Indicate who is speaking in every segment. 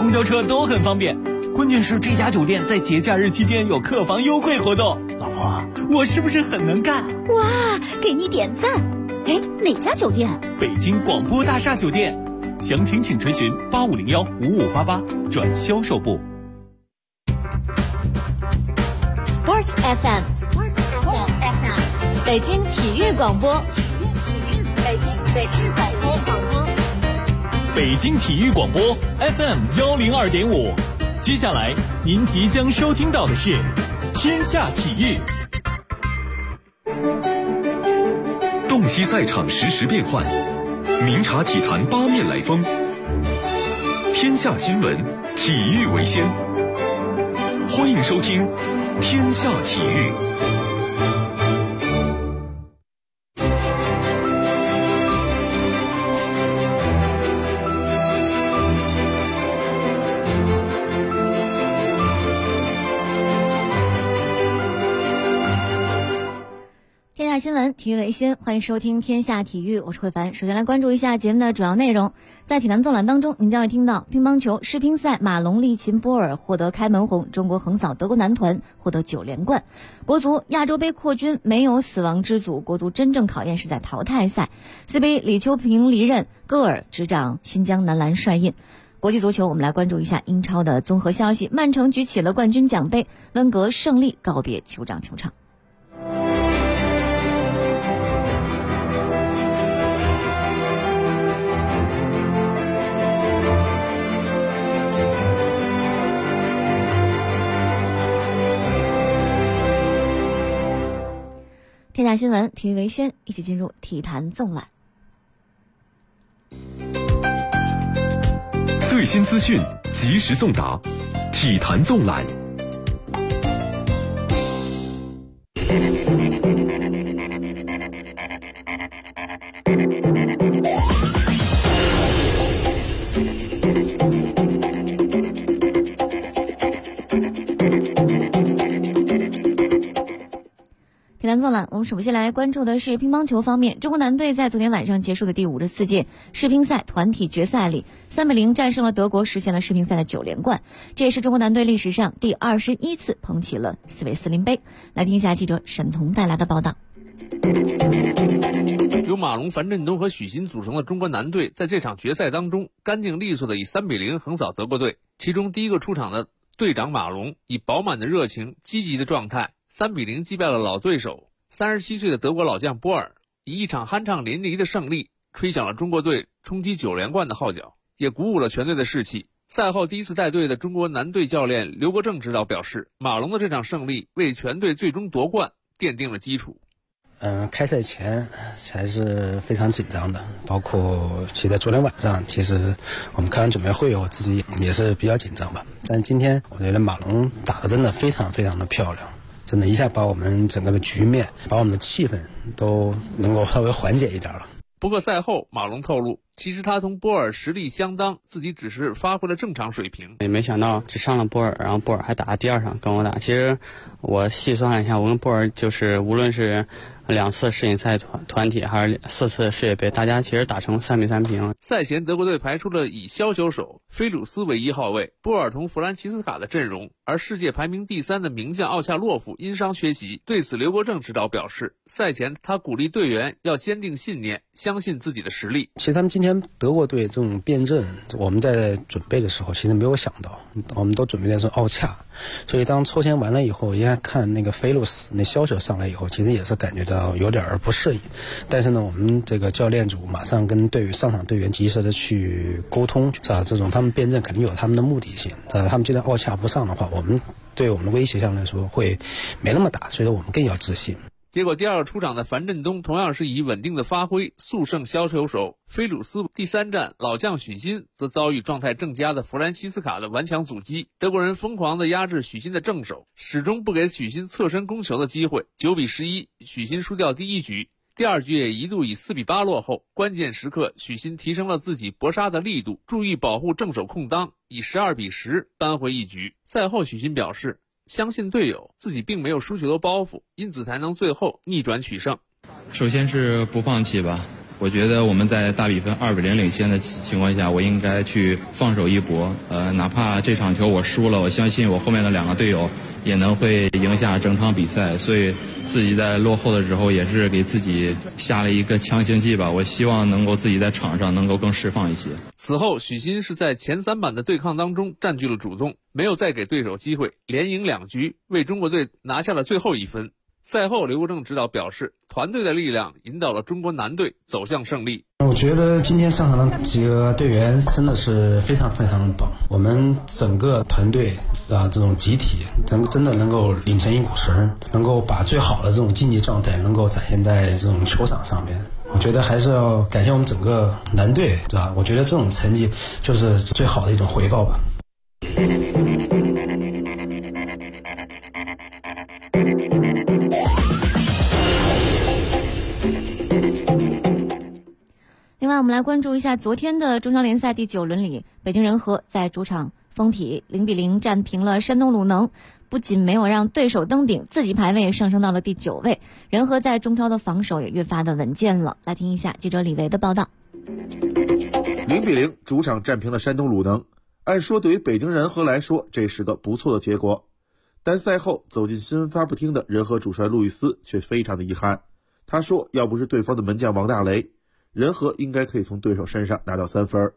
Speaker 1: 公交车都很方便。关键是这家酒店在节假日期间有客房优惠活动。老婆，我是不是很能干？
Speaker 2: 哇，给你点赞。哎，哪家酒店？
Speaker 1: 北京广播大厦酒店。详情请垂询85015588转销售部。
Speaker 2: Sports FM， 北京体育广播，北京广播，
Speaker 1: 北京体育广播 FM102.5。接下来您即将收听到的是天下体育。
Speaker 3: 洞悉赛场实时变幻，明察体坛八面来风。天下新闻，体育为先。欢迎收听天下体育。
Speaker 2: 天下新闻，体育为先，欢迎收听天下体育，我是慧凡。首先来关注一下节目的主要内容。在体坛纵览当中，您将会听到乒乓球世乒赛，马龙力擒波尔获得开门红，中国横扫德国男团获得9连冠。国足亚洲杯扩军没有死亡之组，国足真正考验是在淘汰赛。CBA 李秋平离任，戈尔执掌新疆男篮帅印。国际足球，我们来关注一下英超的综合消息。曼城举起了冠军奖杯，温格胜利告别酋长球场。天下新闻，体育为先，一起进入体坛纵览。
Speaker 3: 最新资讯，及时送达，体坛纵览。
Speaker 2: 体坛纵览，我们首先来关注的是乒乓球方面。中国男队在昨天晚上结束的第54届世乒赛团体决赛里，3-0战胜了德国，实现了世乒赛的9连冠。这也是中国男队历史上第21次捧起了斯韦斯林杯。来听一下记者沈彤带来的报道。
Speaker 4: 由马龙、樊振东和许昕组成的中国男队在这场决赛当中干净利索地以3-0横扫德国队。其中第一个出场的队长马龙以饱满的热情、积极的状态3-0击败了老对手。37岁的德国老将波尔以一场酣畅淋漓的胜利吹响了中国队冲击9连冠的号角，也鼓舞了全队的士气。赛后第一次带队的中国男队教练刘国正指导表示，马龙的这场胜利为全队最终夺冠奠定了基础。
Speaker 5: 开赛前还是非常紧张的，包括其实在昨天晚上，其实我们开完准备会，我自己也是比较紧张吧。但今天我觉得马龙打得真的非常非常的漂亮，真的一下把我们整个的局面，把我们的气氛都能够稍微缓解一点了。
Speaker 4: 不过赛后马龙透露，其实他同波尔实力相当，自己只是发挥了正常水平。
Speaker 6: 也没想到只上了波尔，然后波尔还打了第2场跟我打。其实我细算了一下，我跟波尔就是无论是2次世锦赛团体还是4次世界杯，大家其实打成3-3平。
Speaker 4: 赛前德国队排出了以削球手菲鲁斯为1号位，波尔同弗兰齐斯卡的阵容，而世界排名第3的名将奥恰洛夫因伤缺席。对此刘国正指导表示，赛前他鼓励队员要坚定信念，相信自己的实力。
Speaker 5: 其实他们今天德国队这种变阵，我们在准备的时候其实没有想到，我们都准备的是奥恰，所以当抽签完了以后，一看那个菲鲁斯那削球上来以后，其实也是感觉到有点不适应。但是呢，我们这个教练组马上跟上场队员及时的去沟通，是吧？这种他们变阵肯定有他们的目的性，他们今天奥恰不上的话，我们对我们的威胁上来说会没那么大，所以说我们更要自信。
Speaker 4: 结果第2个出场的樊振东同样是以稳定的发挥速胜削球手菲鲁斯。第3战老将许昕则遭遇状态正佳的弗兰西斯卡的顽强阻击，德国人疯狂地压制许昕的正手，始终不给许昕侧身攻球的机会。9-11，许昕输掉第1局，第2局也一度以4-8落后。关键时刻许昕提升了自己搏杀的力度，注意保护正手空当，以12-10扳回1局。赛后许昕表示，相信队友，自己并没有输球的包袱，因此才能最后逆转取胜。
Speaker 7: 首先是不放弃吧， 我觉得我们在大比分2-0领先的情况下，我应该去放手一搏。哪怕这场球我输了，我相信我后面的2个队友也能会赢下整场比赛。所以自己在落后的时候也是给自己下了一个强心剂吧。我希望能够自己在场上能够更释放一些。
Speaker 4: 此后许昕是在前3板的对抗当中占据了主动，没有再给对手机会，连赢2局，为中国队拿下了最后1分。赛后刘国正指导表示，团队的力量引导了中国男队走向胜利。
Speaker 5: 我觉得今天上场的几个队员真的是非常非常的棒，我们整个团队这种集体真的能够拧成一股绳，能够把最好的这种竞技状态能够展现在这种球场上面。我觉得还是要感谢我们整个男队，对吧？我觉得这种成绩就是最好的一种回报吧。
Speaker 2: 另外我们来关注一下昨天的中超联赛第9轮里，北京人和在主场丰体0-0战平了山东鲁能，不仅没有让对手登顶，自己排位也上升到了第9位。人和在中超的防守也越发的稳健了。来听一下记者李维的报道。
Speaker 8: 0-0主场战平了山东鲁能，按说对于北京人和来说这是个不错的结果，但赛后走进新闻发布厅的人和主帅路易斯却非常的遗憾。他说要不是对方的门将王大雷，人和应该可以从对手身上拿到3分。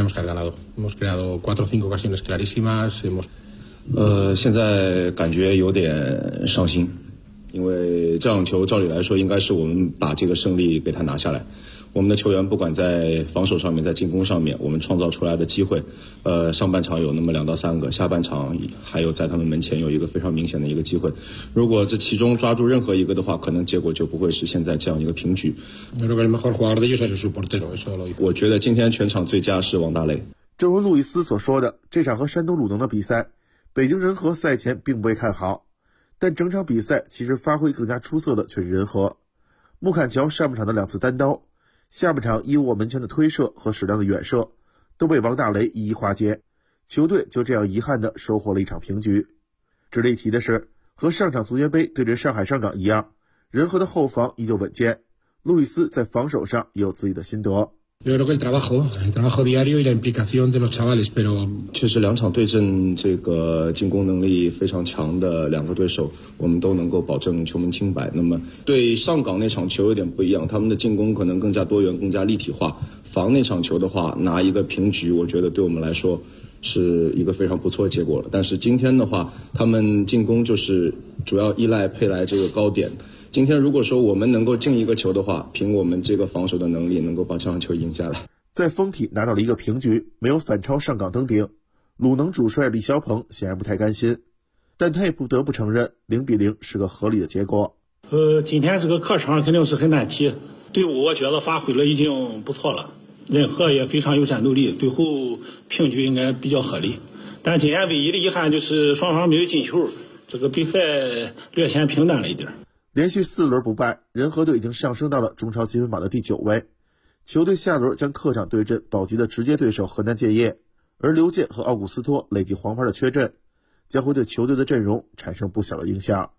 Speaker 9: 现在感觉有点伤心，因为这场球照理来说应该是我们把这个胜利给他拿下来。我们的球员不管在防守上面，在进攻上面，我们创造出来的机会，上半场有那么2到3个，下半场还有在他们门前有一个非常明显的一个机会。如果这其中抓住任何一个的话，可能结果就不会是现在这样一个平局。我觉得今天全场最佳是王大雷。
Speaker 8: 正如路易斯所说的，这场和山东鲁能的比赛，北京人和赛前并不被看好，但整场比赛其实发挥更加出色的却是人和。穆坎乔上半场的2次单刀，下半场伊沃门前的推射和适量的远射都被王大雷一一化解，球队就这样遗憾地收获了一场平局。值得一提的是，和上场足协杯对阵上海上港一样，人和的后防依旧稳健，路易斯在防守上也有自己的心得。
Speaker 9: 确实2场对阵这个进攻能力非常强的2个对手，我们都能够保证球门清白。那么对上港那场球有点不一样，他们的进攻可能更加多元，更加立体化。防那场球的话，拿一个平局，我觉得对我们来说是一个非常不错的结果了。但是今天的话，他们进攻就是主要依赖佩莱这个高点。今天如果说我们能够进一个球的话，凭我们这个防守的能力能够把这场球赢下来。
Speaker 8: 在丰体拿到了一个平局，没有反超上港登顶，鲁能主帅李霄鹏显然不太甘心，但他也不得不承认0-0是个合理的结果。
Speaker 10: 今天这个客场肯定是很难踢，队伍我觉得发挥了已经不错了，人和也非常有战斗力，最后平局应该比较合理。但今天唯一的遗憾就是双方没有进球，这个比赛略显平淡了一点。
Speaker 8: 连续4轮不败，人和队已经上升到了中超积分榜的第9位。球队下轮将客场对阵保级的直接对手河南建业，而刘健和奥古斯托累计黄牌的缺阵，将会对球队的阵容产生不小的影响。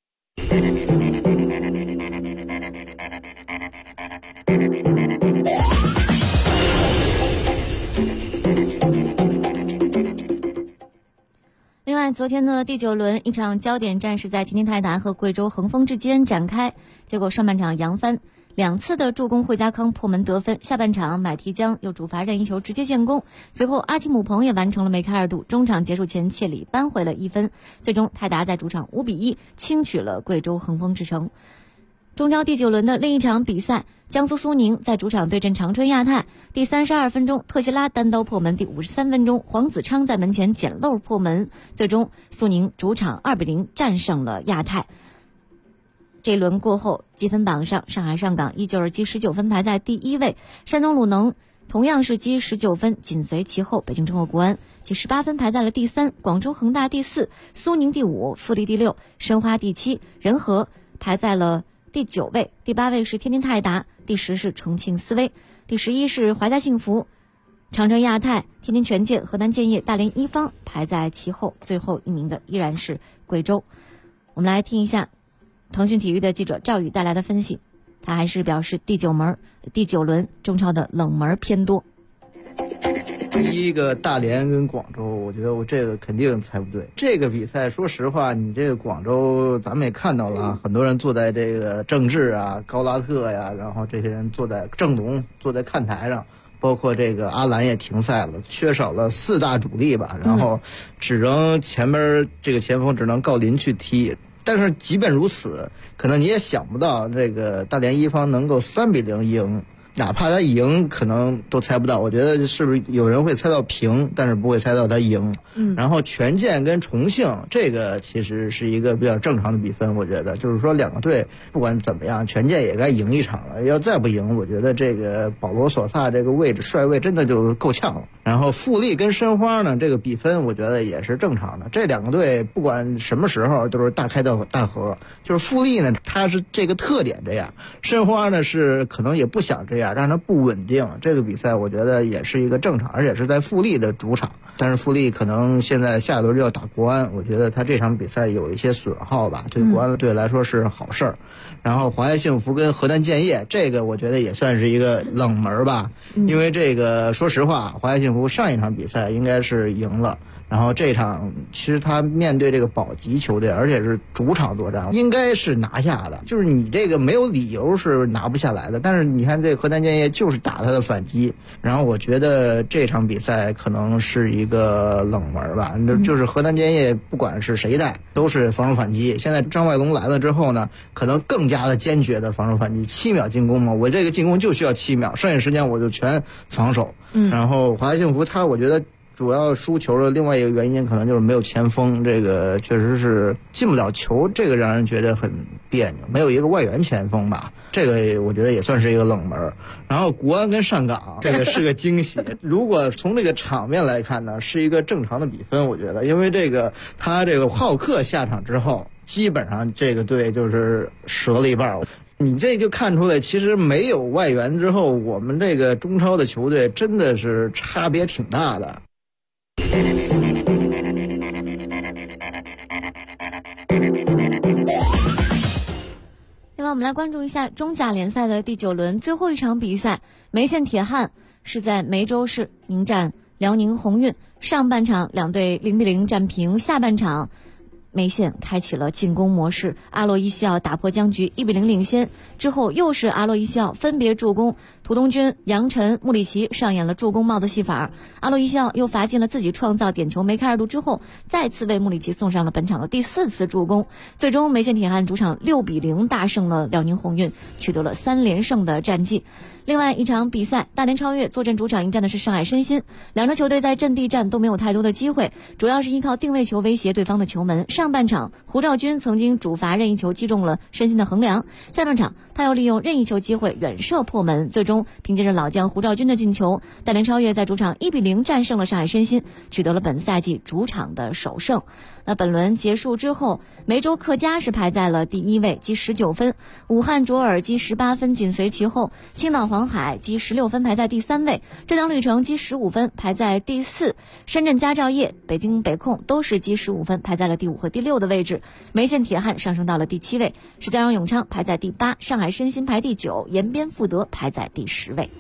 Speaker 2: 另外，昨天的第9轮，一场焦点战是在天津泰达和贵州恒丰之间展开，结果上半场扬帆，2次的助攻惠家康破门得分，下半场买提江又主罚任意球直接建功，随后阿奇姆彭也完成了梅开2度，中场结束前切里扳回了1分，最终泰达在主场5-1轻取了贵州恒丰之城。中超第9轮的另一场比赛，江苏苏宁在主场对阵长春亚泰，第32分钟特西拉单刀破门，第53分钟黄子昌在门前捡漏破门，最终苏宁主场2-0战胜了亚泰。这一轮过后，积分榜上上海上港依旧是积19分排在第1位，山东鲁能同样是积19分，紧随其后北京城后国安积18分排在了第3，广州恒大第4，苏宁第5，富力第6，申花第7，人和排在了第9位，第8位是天津泰达，第10是重庆斯威，第11是华夏幸福，长春亚泰、天津权健、河南建业、大连一方排在其后，最后一名的依然是贵州。我们来听一下腾讯体育的记者赵宇带来的分析。 他还是表示第9轮中超的冷门偏多。
Speaker 11: 第一个大连跟广州，我觉得我这个肯定猜不对。这个比赛说实话，你这个广州咱们也看到了，很多人坐在这个郑智啊、高拉特呀，然后这些人坐在郑龙坐在看台上，包括这个阿兰也停赛了，缺少了4大主力吧，然后只能前面这个前锋只能郜林去踢。但是即便如此，可能你也想不到这个大连一方能够3-0赢。哪怕他赢，可能都猜不到。我觉得是不是有人会猜到平，但是不会猜到他赢。然后权健跟重庆这个其实是一个比较正常的比分，我觉得就是说两个队不管怎么样，权健也该赢一场了。要再不赢，我觉得这个保罗索萨这个位置帅位真的就够呛了。然后富力跟申花呢，这个比分我觉得也是正常的。这两个队不管什么时候都是大开大合。就是富力呢，它是这个特点这样；申花呢是可能也不想这样，让它不稳定。这个比赛我觉得也是一个正常，而且是在富力的主场。但是富力可能现在下一轮就要打国安，我觉得他这场比赛有一些损耗吧，对国安队来说是好事儿。然后华夏幸福跟河南建业，这个我觉得也算是一个冷门吧，因为这个说实话，华夏幸福上一场比赛应该是赢了。然后这场其实他面对这个保级球队，而且是主场作战，应该是拿下的。就是你这个没有理由是拿不下来的。但是你看这河南建业就是打他的反击，然后我觉得这场比赛可能是一个冷门吧。就是河南建业不管是谁带都是防守反击。现在张外龙来了之后呢，可能更加的坚决的防守反击，7秒进攻嘛，我这个进攻就需要7秒，剩下时间我就全防守。然后华夏幸福他我觉得主要输球的另外一个原因可能就是没有前锋，这个确实是进不了球，这个让人觉得很别扭，没有一个外援前锋吧，这个我觉得也算是一个冷门。然后国安跟上港这个是个惊喜，如果从这个场面来看呢，是一个正常的比分，我觉得，因为这个他这个浩克下场之后，基本上这个队就是折了一半。你这就看出来，其实没有外援之后，我们这个中超的球队真的是差别挺大的。
Speaker 2: 另外我们来关注一下中甲联赛的第9轮最后一场比赛，梅县铁汉是在梅州市迎战辽宁宏运，上半场两队0-0战平，下半场梅县开启了进攻模式，阿洛伊西奥打破僵局，1-0领先。之后又是阿洛伊西奥分别助攻，涂东军、杨晨、穆里奇上演了助攻帽子戏法。阿洛伊西奥又罚进了自己创造点球梅开二度之后，再次为穆里奇送上了本场的第4次助攻。最终梅县铁汉主场6-0大胜了辽宁宏运，取得了3连胜的战绩。另外一场比赛，大连超越坐镇主场迎战的是上海申鑫，两支球队在阵地战都没有太多的机会，主要是依靠定位球威胁对方的球门。上半场胡兆军曾经主罚任意球击中了申鑫的横梁，下半场他又利用任意球机会远射破门，最终凭借着老将胡兆军的进球，大连超越在主场1-0战胜了上海申鑫，取得了本赛季主场的首胜。那本轮结束之后，梅州客家是排在了第1位，积19分；武汉卓尔积18分紧随其后，青岛黄海积16分排在第3位，浙江绿城积15分排在第4，深圳佳兆业、北京北控都是积15分排在了第5和第6的位置，梅县铁汉上升到了第7位，石家庄永昌排在第8，上海申鑫排第9，延边富德排在第10位。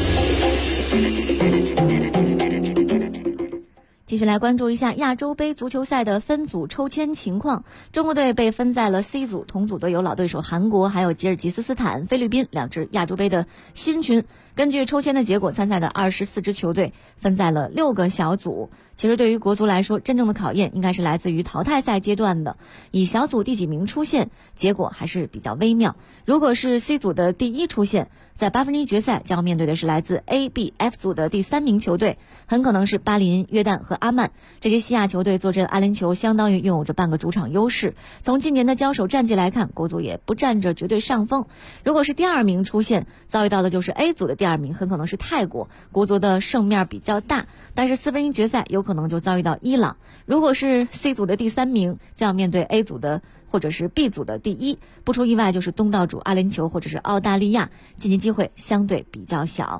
Speaker 2: 继续来关注一下亚洲杯足球赛的分组抽签情况。中国队被分在了 C 组，同组的有老对手韩国，还有吉尔吉斯斯坦、菲律宾两支亚洲杯的新群。根据抽签的结果，参赛的24支球队分在了6个小组。其实对于国足来说，真正的考验应该是来自于淘汰赛阶段的，以小组第几名出现，结果还是比较微妙。如果是 C 组的第1出现，在1/8决赛将要面对的是来自 A、B、F 组的第3名球队，很可能是巴林、约旦和阿曼。这些西亚球队坐镇阿联酋，相当于拥有着半个主场优势。从今年的交手战绩来看，国足也不占着绝对上风。如果是第2名出现，遭遇到的就是 A 组的第2名，很可能是泰国，国足的胜面比较大，但是1/4决赛有可能就遭遇到伊朗。如果是 C 组的第3名，将要面对 A 组的或者是 B 组的第1，不出意外就是东道主阿联酋或者是澳大利亚，晋级机会相对比较小。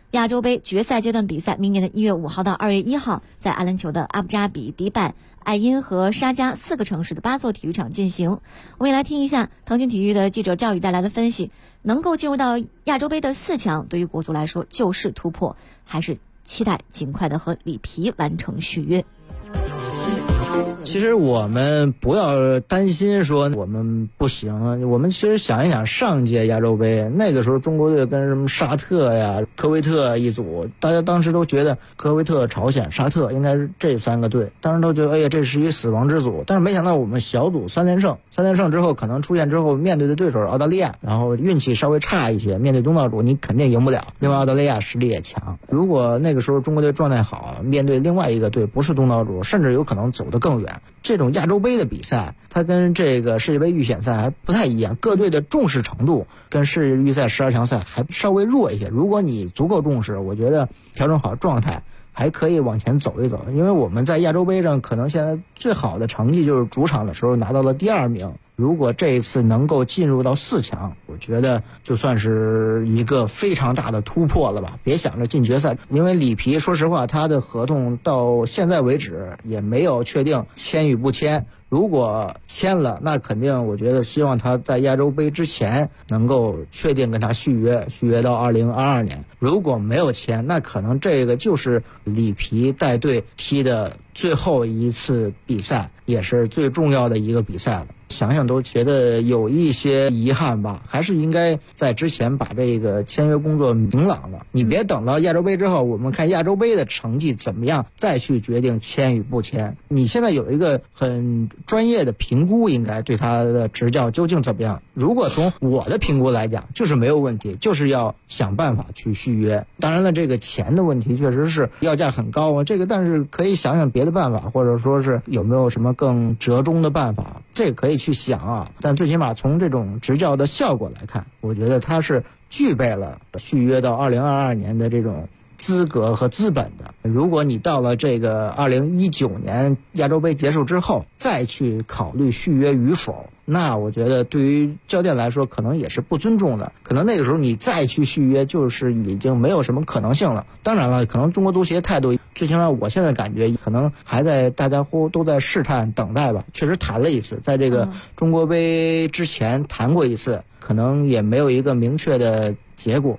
Speaker 2: 亚洲杯决赛阶段比赛明年的1月5号到2月1号在阿联酋的阿布扎比、迪拜、爱因和沙迦4个城市的8座体育场进行。我们也来听一下腾讯体育的记者赵宇带来的分析，能够进入到亚洲杯的4强，对于国足来说就是突破，还是期待尽快的和里皮完成续约。
Speaker 11: 其实我们不要担心说我们不行，我们其实想一想上届亚洲杯那个时候中国队跟什么沙特呀、科威特一组，大家当时都觉得科威特、朝鲜、沙特应该是这3个队，当时都觉得哎呀这是一死亡之组，但是没想到我们小组3连胜之后，可能出现之后面对的对手是澳大利亚，然后运气稍微差一些，面对东道主你肯定赢不了，另外澳大利亚实力也强，如果那个时候中国队状态好，面对另外一个队不是东道主，甚至有可能走得更远。这种亚洲杯的比赛它跟这个世界杯预选赛还不太一样，各队的重视程度跟世界预赛12强赛还稍微弱一些，如果你足够重视，我觉得调整好状态还可以往前走一走。因为我们在亚洲杯上可能现在最好的成绩就是主场的时候拿到了第2名，如果这一次能够进入到4强，我觉得就算是一个非常大的突破了吧。别想着进决赛，因为里皮说实话他的合同到现在为止也没有确定签与不签，如果签了，那肯定我觉得希望他在亚洲杯之前能够确定跟他续约到2022年。如果没有签，那可能这个就是里皮带队踢的最后一次比赛，也是最重要的一个比赛了。想想都觉得有一些遗憾吧，还是应该在之前把这个签约工作明朗了。你别等到亚洲杯之后，我们看亚洲杯的成绩怎么样，再去决定签与不签。你现在有一个很专业的评估，应该对他的执教究竟怎么样。如果从我的评估来讲，就是没有问题，就是要想办法去续约。当然了，这个钱的问题确实是要价很高啊，这个但是可以想想别的办法，或者说是有没有什么更折中的办法，这个可以去想啊。但最起码从这种执教的效果来看，我觉得他是具备了续约到2022年的这种资格和资本的。如果你到了这个2019年亚洲杯结束之后再去考虑续约与否，那我觉得对于教练来说可能也是不尊重的，可能那个时候你再去续约就是已经没有什么可能性了。当然了，可能中国足协态度最起码我现在感觉可能还在大家都在试探等待吧。确实谈了一次，在这个中国杯之前谈过一次，可能也没有一个明确的结果。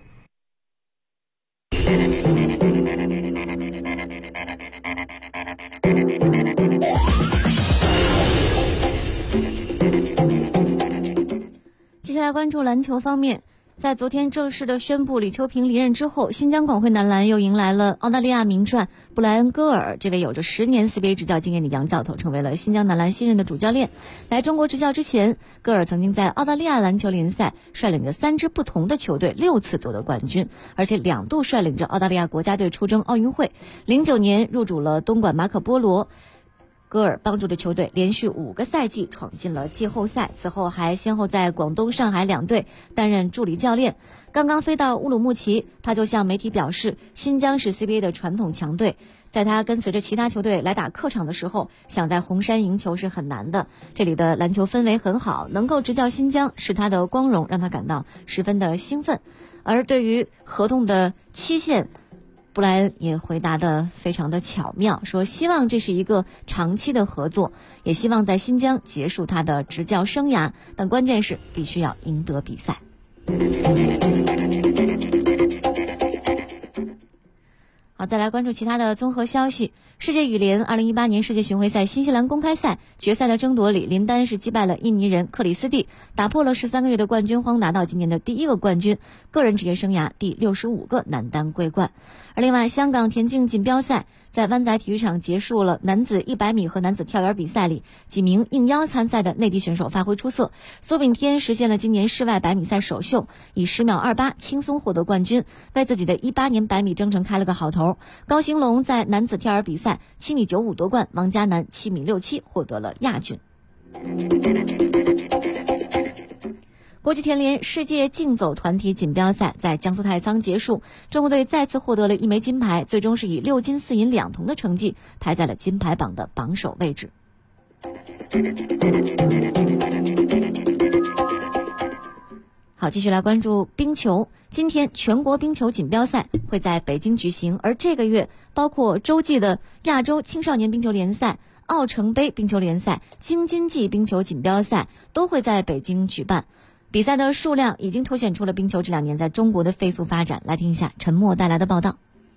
Speaker 2: 接下来关注篮球方面，在昨天正式的宣布李秋平离任之后，新疆广汇男篮又迎来了澳大利亚名帅布莱恩·戈尔，这位有着10年 CBA 执教经验的洋教头成为了新疆男篮新任的主教练。来中国执教之前，戈尔曾经在澳大利亚篮球联赛率领着3支不同的球队6次夺得冠军，而且2度率领着澳大利亚国家队出征奥运会。09年入主了东莞马可波罗，戈尔帮助着球队连续5个赛季闯进了季后赛，此后还先后在广东、上海2队担任助理教练。刚刚飞到乌鲁木齐，他就向媒体表示，新疆是 CBA 的传统强队，在他跟随着其他球队来打客场的时候，想在红山赢球是很难的。这里的篮球氛围很好，能够执教新疆是他的光荣，让他感到十分的兴奋。而对于合同的期限，布莱恩也回答得非常的巧妙，说希望这是一个长期的合作，也希望在新疆结束他的执教生涯，但关键是必须要赢得比赛。好，再来关注其他的综合消息。世界羽联2018年世界巡回赛新西兰公开赛决赛的争夺里，林丹是击败了印尼人克里斯蒂，打破了13个月的冠军荒，拿到今年的第1个冠军，个人职业生涯第65个男单桂冠。而另外，香港田径锦标赛在湾仔体育场结束了男子100米和男子跳远比赛里，几名应邀参赛的内地选手发挥出色。苏炳添实现了今年室外100米赛首秀，以10秒28轻松获得冠军，为自己的18年100米征程开了个好头。高兴龙在男子跳远比赛7米95夺冠，王嘉男7米67获得了亚军。国际田联世界竞走团体锦标赛在江苏太仓结束，中国队再次获得了1枚金牌，最终是以6金4银2铜的成绩排在了金牌榜的榜首位置。 好，继续来关注冰球。今天全国冰球锦标赛会在北京举行，而这个月包括洲际的亚洲青少年冰球联赛、奥城杯冰球联赛、京津冀冰球锦标赛都会在北京举办。比赛的数量已经凸显出了冰球这2年在中国的飞速发展。来听一下陈默带来的报道。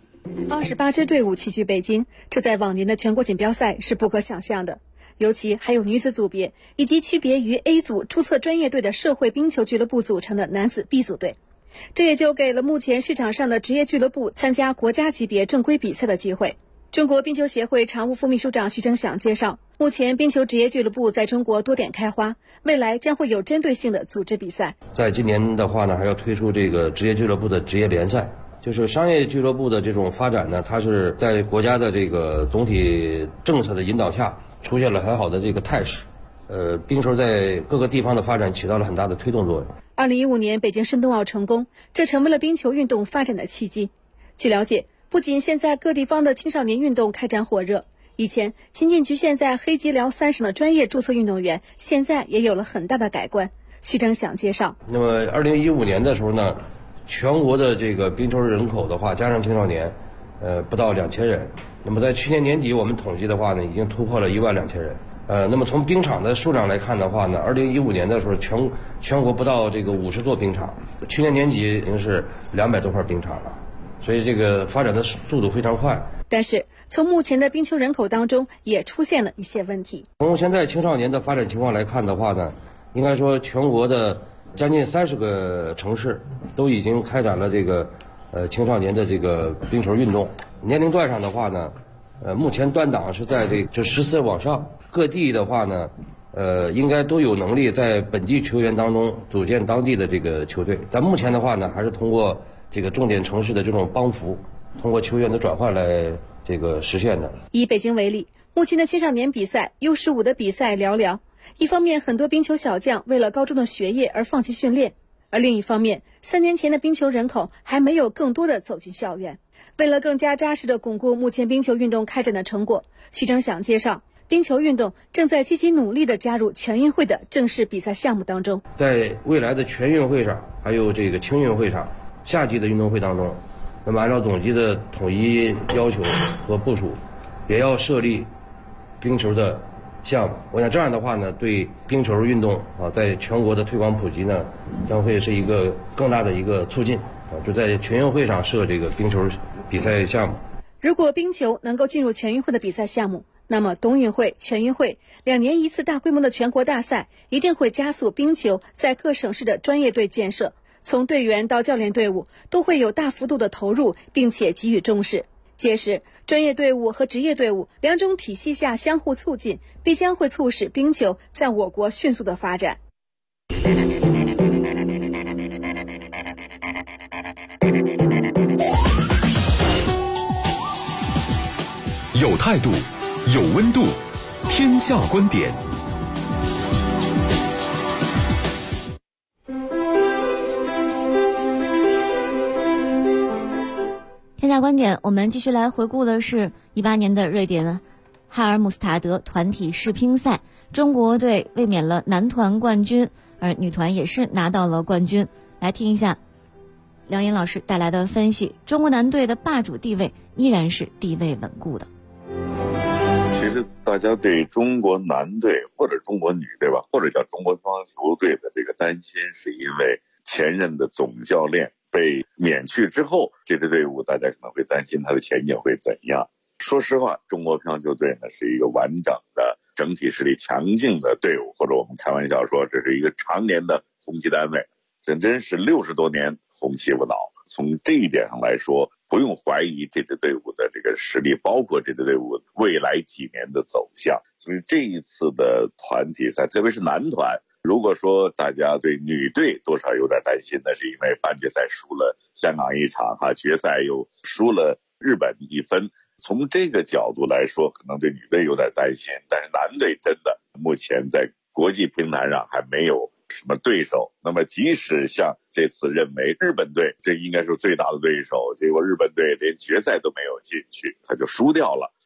Speaker 12: 28支队伍齐聚北京，这在往年的全国锦标赛是不可想象的。尤其还有女子组别，以及区别于 A 组注册专业队的社会冰球俱乐部组成的男子 B 组队，这也就给了目前市场上的职业俱乐部参加国家级别正规比赛的机会。中国冰球协会常务副秘书长徐峥想介绍，目前冰球职业俱乐部在中国多点开花，未来将会有针对性的组织比赛。
Speaker 13: 在今年的话呢，还要推出这个职业俱乐部的职业联赛。就是商业俱乐部的这种发展呢，它是在国家的这个总体政策的引导下出现了很好的这个态势。冰球在各个地方的发展起到了很大的推动作用。
Speaker 12: 2015年北京申冬奥成功，这成为了冰球运动发展的契机。据了解，不仅现在各地方的青少年运动开展火热，以前仅仅局限在黑吉辽3省的专业注册运动员，现在也有了很大的改观。徐峥想介绍，
Speaker 13: 那么2015年的时候呢，全国的这个冰球人口的话，加上青少年，不到2000人。那么在去年年底我们统计的话呢，已经突破了12000人。那么从冰场的数量来看的话呢，2015年的时候全国不到这个50座冰场，去年年底已经是200多块冰场了，所以这个发展的速度非常快。
Speaker 12: 但是从目前的冰球人口当中也出现了一些问题。
Speaker 13: 从现在青少年的发展情况来看的话呢，应该说全国的将近30个城市都已经开展了这个青少年的这个冰球运动。年龄段上的话呢，目前段档是在这14往上，各地的话呢，应该都有能力在本地球员当中组建当地的这个球队。但目前的话呢，还是通过这个重点城市的这种帮扶，通过球员的转换来这个实现的。
Speaker 12: 以北京为例，目前的青少年比赛 U15 的比赛寥寥。一方面，很多冰球小将为了高中的学业而放弃训练；而另一方面，3年前的冰球人口还没有更多的走进校园。为了更加扎实的巩固目前冰球运动开展的成果，徐峥想介绍，冰球运动正在积极努力地加入全运会的正式比赛项目当中。
Speaker 13: 在未来的全运会上，还有这个青运会上，夏季的运动会当中，那么按照总局的统一要求和部署，也要设立冰球的项目。我想这样的话呢，对冰球运动在全国的推广普及呢，将会是一个更大的一个促进就在全运会上设这个冰球比赛项目。
Speaker 12: 如果冰球能够进入全运会的比赛项目，那么冬运会、全运会2年一次大规模的全国大赛一定会加速冰球在各省市的专业队建设，从队员到教练队伍都会有大幅度的投入，并且给予重视。届时，专业队伍和职业队伍2种体系下相互促进，必将会促使冰球在我国迅速的发展。
Speaker 3: 有态度，有温度，天下观点。
Speaker 2: 天下观点，我们继续来回顾的是18年的瑞典哈尔姆斯塔德团体世乒赛，中国队卫冕了男团冠军，而女团也是拿到了冠军。来听一下梁岩老师带来的分析，中国男队的霸主地位依然是地位稳固的。
Speaker 14: 其实大家对中国男队或者中国女队吧，或者叫中国乒乓球队的这个担心，是因为前任的总教练被免去之后，这支队伍大家可能会担心它的前景会怎样。说实话，中国乒乓球队呢是一个完整的整体实力强劲的队伍，或者我们开玩笑说这是一个常年的红旗单位，真是60多年红旗不倒。从这一点上来说，不用怀疑这支队伍的这个实力，包括这支队伍未来几年的走向。所以这一次的团体赛，特别是男团，如果说大家对女队多少有点担心，那是因为半决赛输了香港一场决赛又输了日本1分。从这个角度来说，可能对女队有点担心，但是男队真的目前在国际乒坛上还没有什么对手。那么即使像这次认为日本队这应该是最大的对手，结果日本队连决赛都没有进去，他就输掉了。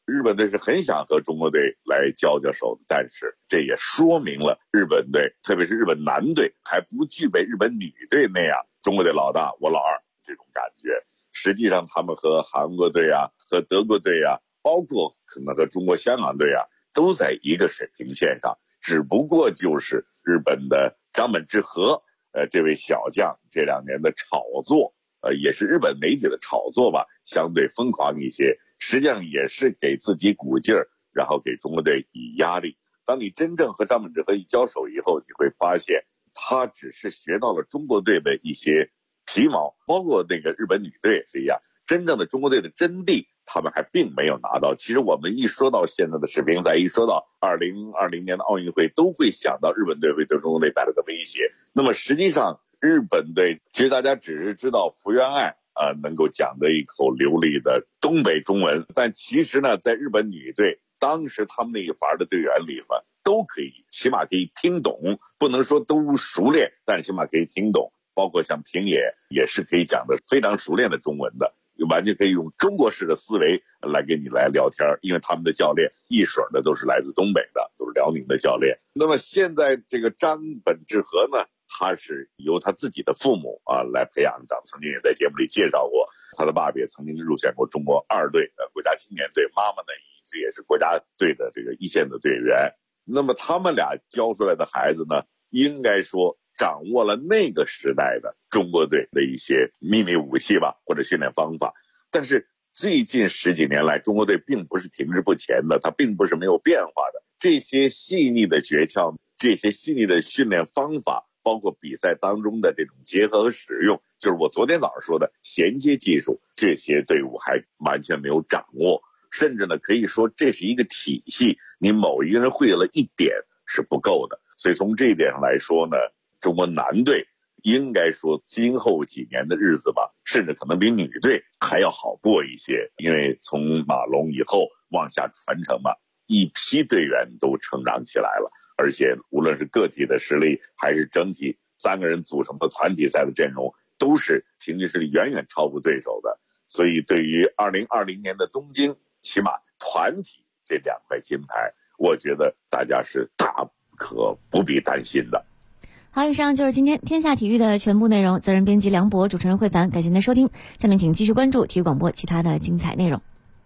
Speaker 14: 日本队是很想和中国队来交手的，但是这也说明了日本队，特别是日本男队还不具备日本女队那样中国队老大我老二这种感觉。实际上他们和韩国队啊，和德国队啊，包括可能和中国香港队啊，都在一个水平线上，只不过就是日本的张本智和这位小将这2年的炒作，也是日本媒体的炒作吧，相对疯狂一些，实际上也是给自己鼓劲儿，然后给中国队以压力。当你真正和张本智和一交手以后，你会发现他只是学到了中国队的一些皮毛，包括那个日本女队也是一样，真正的中国队的真谛他们还并没有拿到。其实我们一说到现在的世乒赛，一说到2020年的奥运会，都会想到日本队会对中国队带来的威胁。那么实际上日本队其实大家只是知道福原爱能够讲得一口流利的东北中文，但其实呢，在日本女队当时他们那一伐的队员里面都可以，起码可以听懂，不能说都熟练，但是起码可以听懂。包括像平野也是可以讲的非常熟练的中文的，完全可以用中国式的思维来跟你来聊天，因为他们的教练一水的都是来自东北的，都是辽宁的教练。那么现在这个张本智和呢，他是由他自己的父母来培养的，曾经也在节目里介绍过，他的爸爸也曾经入选过中国2队国家青年队，妈妈呢一直也是国家队的这个一线的队员。那么他们俩教出来的孩子呢，应该说掌握了那个时代的中国队的一些秘密武器吧，或者训练方法。但是最近10几年来，中国队并不是停滞不前的，它并不是没有变化的。这些细腻的诀窍，这些细腻的训练方法，包括比赛当中的这种结合和使用，就是我昨天早上说的衔接技术，这些队伍还完全没有掌握。甚至呢，可以说这是一个体系，你某一个人会了一点是不够的。所以从这一点上来说呢，中国男队应该说今后几年的日子吧，甚至可能比女队还要好过一些。因为从马龙以后往下传承嘛，一批队员都成长起来了，而且无论是个体的实力还是整体3个人组成的团体赛的阵容，都是平均实力远远超过对手的。所以对于2020年的东京，起码团体这2块金牌，我觉得大家是大可不必担心的。
Speaker 2: 好，以上就是今天天下体育的全部内容。责任编辑梁博，主持人慧凡，感谢您的收听。下面请继续关注体育广播其他的精彩内容。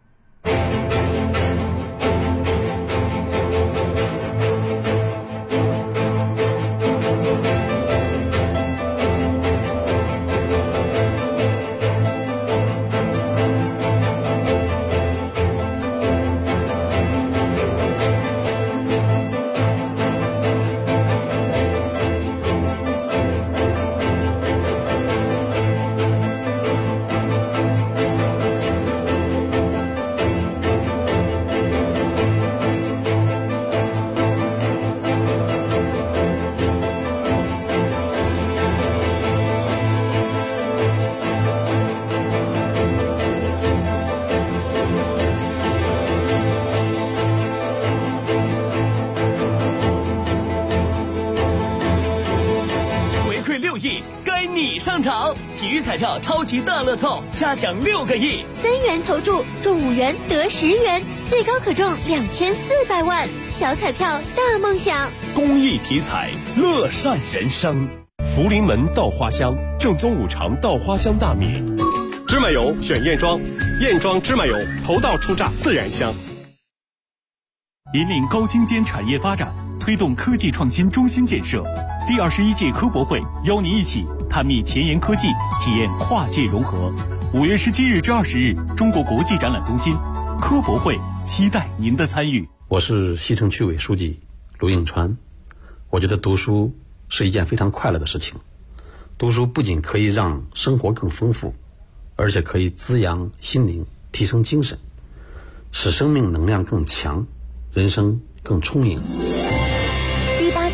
Speaker 15: 上场，体育彩票超级大乐透加奖6个亿
Speaker 16: ，3元投注中5元得10元，最高可中2400万，小彩票大梦想。
Speaker 1: 公益体彩，乐善人生。福临门稻花香，正宗5常稻花香大米。
Speaker 17: 芝麻油选燕庄，燕庄芝麻油头道出榨自然香。
Speaker 1: 引领高精尖产业发展，推动科技创新中心建设。第21届科博会邀您一起探秘前沿科技，体验跨界融合。5月17日至20日，中国国际展览中心科博会，期待您的参与。
Speaker 18: 我是西城区委书记卢应川。我觉得读书是一件非常快乐的事情。读书不仅可以让生活更丰富，而且可以滋养心灵，提升精神，使生命能量更强，人生更充盈。